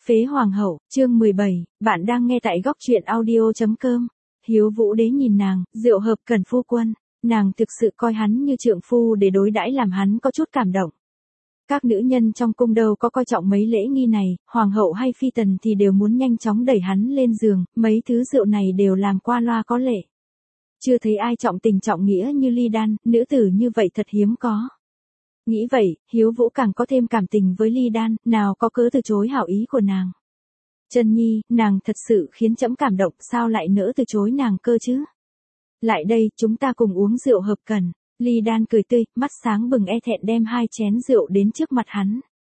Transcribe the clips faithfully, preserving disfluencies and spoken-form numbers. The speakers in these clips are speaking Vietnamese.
Phế Hoàng hậu, chương mười bảy, bạn đang nghe tại góc truyện audio chấm com. Hiếu Vũ Đế nhìn nàng, Diệu Hợp Cẩn phu quân, nàng thực sự coi hắn như trượng phu để đối đãi làm hắn có chút cảm động. Các nữ nhân trong cung đâu có coi trọng mấy lễ nghi này, hoàng hậu hay phi tần thì đều muốn nhanh chóng đẩy hắn lên giường, mấy thứ rượu này đều làm qua loa có lệ. Chưa thấy ai trọng tình trọng nghĩa như Ly Đan, nữ tử như vậy thật hiếm có. Nghĩ vậy, Hiếu Vũ càng có thêm cảm tình với Ly Đan, nào có cớ từ chối hảo ý của nàng. Chân nhi, nàng thật sự khiến trẫm cảm động, sao lại nỡ từ chối nàng cơ chứ? Lại đây, chúng ta cùng uống rượu Hợp Cẩn. Ly Đan cười tươi, mắt sáng bừng e thẹn đem hai chén rượu đến trước mặt hắn.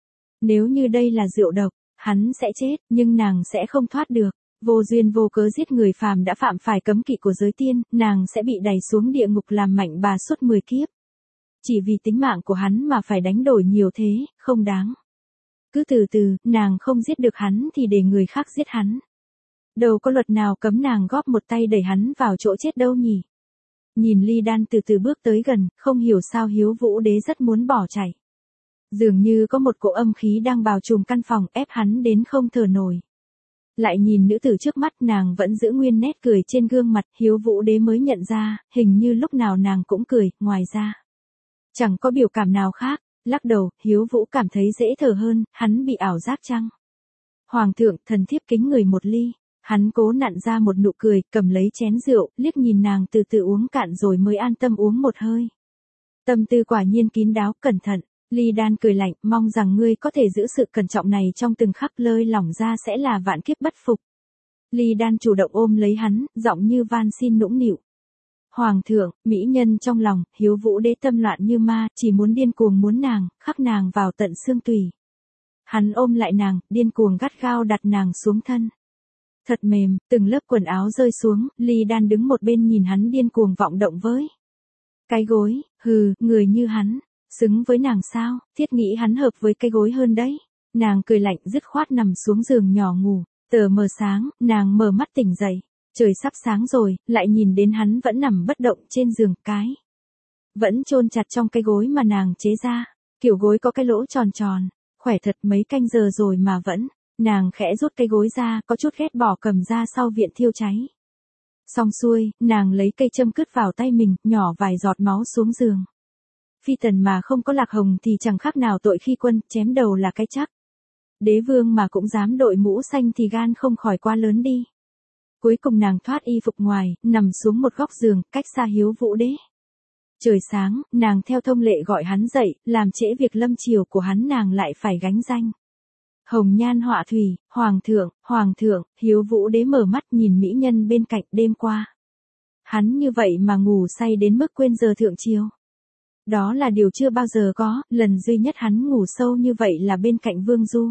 Nếu như đây là rượu độc, hắn sẽ chết, nhưng nàng sẽ không thoát được. Vô duyên vô cớ giết người phàm đã phạm phải cấm kỵ của giới tiên, nàng sẽ bị đày xuống địa ngục làm mạnh bà suốt mười kiếp. Chỉ vì tính mạng của hắn mà phải đánh đổi nhiều thế, không đáng. Cứ từ từ, nàng không giết được hắn thì để người khác giết hắn. Đâu có luật nào cấm nàng góp một tay đẩy hắn vào chỗ chết đâu nhỉ. Nhìn Ly Đan từ từ bước tới gần, không hiểu sao Hiếu Vũ Đế rất muốn bỏ chạy. Dường như có một cỗ âm khí đang bao trùm căn phòng ép hắn đến không thở nổi. Lại nhìn nữ tử trước mắt, nàng vẫn giữ nguyên nét cười trên gương mặt, Hiếu Vũ Đế mới nhận ra, hình như lúc nào nàng cũng cười, ngoài ra chẳng có biểu cảm nào khác. Lắc đầu, Hiếu Vũ cảm thấy dễ thở hơn, hắn bị ảo giác chăng? Hoàng thượng, thần thiếp kính người một ly. Hắn cố nặn ra một nụ cười, cầm lấy chén rượu, liếc nhìn nàng từ từ uống cạn rồi mới an tâm uống một hơi. Tâm tư quả nhiên kín đáo, cẩn thận. Ly Đan cười lạnh, mong rằng ngươi có thể giữ sự cẩn trọng này trong từng khắc, lơi lỏng ra sẽ là vạn kiếp bất phục. Ly Đan chủ động ôm lấy hắn, giọng như van xin nũng nịu. Hoàng thượng, mỹ nhân trong lòng, Hiếu Vũ Đế tâm loạn như ma, chỉ muốn điên cuồng muốn nàng, khắc nàng vào tận xương tủy. Hắn ôm lại nàng, điên cuồng gắt gao đặt nàng xuống thân. Thật mềm, từng lớp quần áo rơi xuống, Ly Đan đứng một bên nhìn hắn điên cuồng vọng động với cái gối, hừ, người như hắn, xứng với nàng sao, thiết nghĩ hắn hợp với cái gối hơn đấy. Nàng cười lạnh dứt khoát nằm xuống giường nhỏ ngủ, tờ mờ sáng, nàng mở mắt tỉnh dậy. Trời sắp sáng rồi, lại nhìn đến hắn vẫn nằm bất động trên giường, cái vẫn chôn chặt trong cái gối mà nàng chế ra. Kiểu gối có cái lỗ tròn tròn, khỏe thật, mấy canh giờ rồi mà vẫn. Nàng khẽ rút cái gối ra, có chút ghét bỏ cầm ra sau viện thiêu cháy. Xong xuôi, nàng lấy cây châm cứt vào tay mình, nhỏ vài giọt máu xuống giường. Phi tần mà không có lạc hồng thì chẳng khác nào tội khi quân, chém đầu là cái chắc. Đế vương mà cũng dám đội mũ xanh thì gan không khỏi quá lớn đi. Cuối cùng nàng thoát y phục ngoài, nằm xuống một góc giường, cách xa Hiếu Vũ Đế. Trời sáng, nàng theo thông lệ gọi hắn dậy, làm trễ việc lâm chiều của hắn nàng lại phải gánh danh. Hồng nhan họa thủy, hoàng thượng, hoàng thượng, Hiếu Vũ Đế mở mắt nhìn mỹ nhân bên cạnh. Đêm qua, hắn như vậy mà ngủ say đến mức quên giờ thượng triều. Đó là điều chưa bao giờ có, lần duy nhất hắn ngủ sâu như vậy là bên cạnh Vương Du.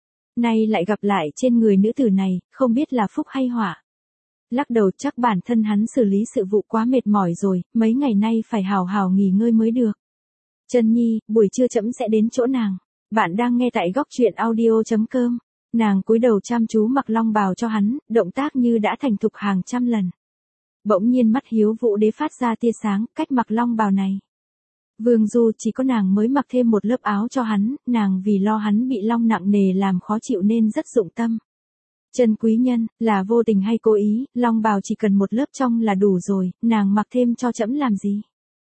Nay lại gặp lại trên người nữ tử này, không biết là phúc hay họa. Lắc đầu, chắc bản thân hắn xử lý sự vụ quá mệt mỏi rồi, mấy ngày nay phải hào hào nghỉ ngơi mới được. Chân nhi, buổi trưa trẫm sẽ đến chỗ nàng. Bạn đang nghe tại góc truyện audio chấm com. Nàng cúi đầu chăm chú mặc long bào cho hắn, động tác như đã thành thục hàng trăm lần. Bỗng nhiên mắt Hiếu Vũ Đế phát ra tia sáng, cách mặc long bào này. Vương Du, chỉ có nàng mới mặc thêm một lớp áo cho hắn, nàng vì lo hắn bị long nặng nề làm khó chịu nên rất dụng tâm. Chân quý nhân, là vô tình hay cố ý, long bào chỉ cần một lớp trong là đủ rồi, nàng mặc thêm cho trẫm làm gì?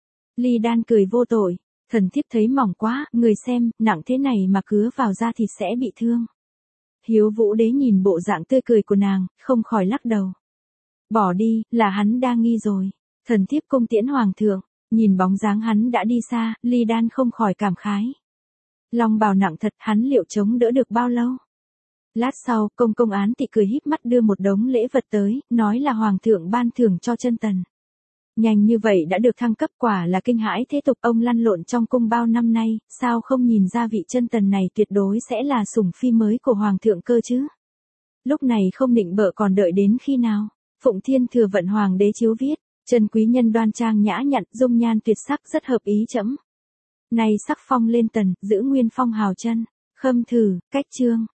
Ly Đan cười vô tội, thần thiếp thấy mỏng quá, người xem, nặng thế này mà cứa vào da thịt sẽ bị thương. Hiếu Vũ Đế nhìn bộ dạng tươi cười của nàng, không khỏi lắc đầu. Bỏ đi, là hắn đa nghi rồi. Thần thiếp cung tiễn hoàng thượng, nhìn bóng dáng hắn đã đi xa, Ly Đan không khỏi cảm khái. Long bào nặng thật, hắn liệu chống đỡ được bao lâu? Lát sau, công công Án Tị cười híp mắt đưa một đống lễ vật tới, nói là hoàng thượng ban thưởng cho chân tần. Nhanh như vậy đã được thăng cấp, quả là kinh hãi thế tục. Ông lăn lộn trong cung bao năm nay, sao không nhìn ra vị chân tần này tuyệt đối sẽ là sủng phi mới của hoàng thượng cơ chứ? Lúc này không định bợ còn đợi đến khi nào? Phụng Thiên Thừa Vận hoàng đế chiếu viết, chân quý nhân đoan trang nhã nhặn, dung nhan tuyệt sắc, rất hợp ý trẫm. Nay sắc phong lên tần, giữ nguyên phong hào chân. Khâm thử, cách chương.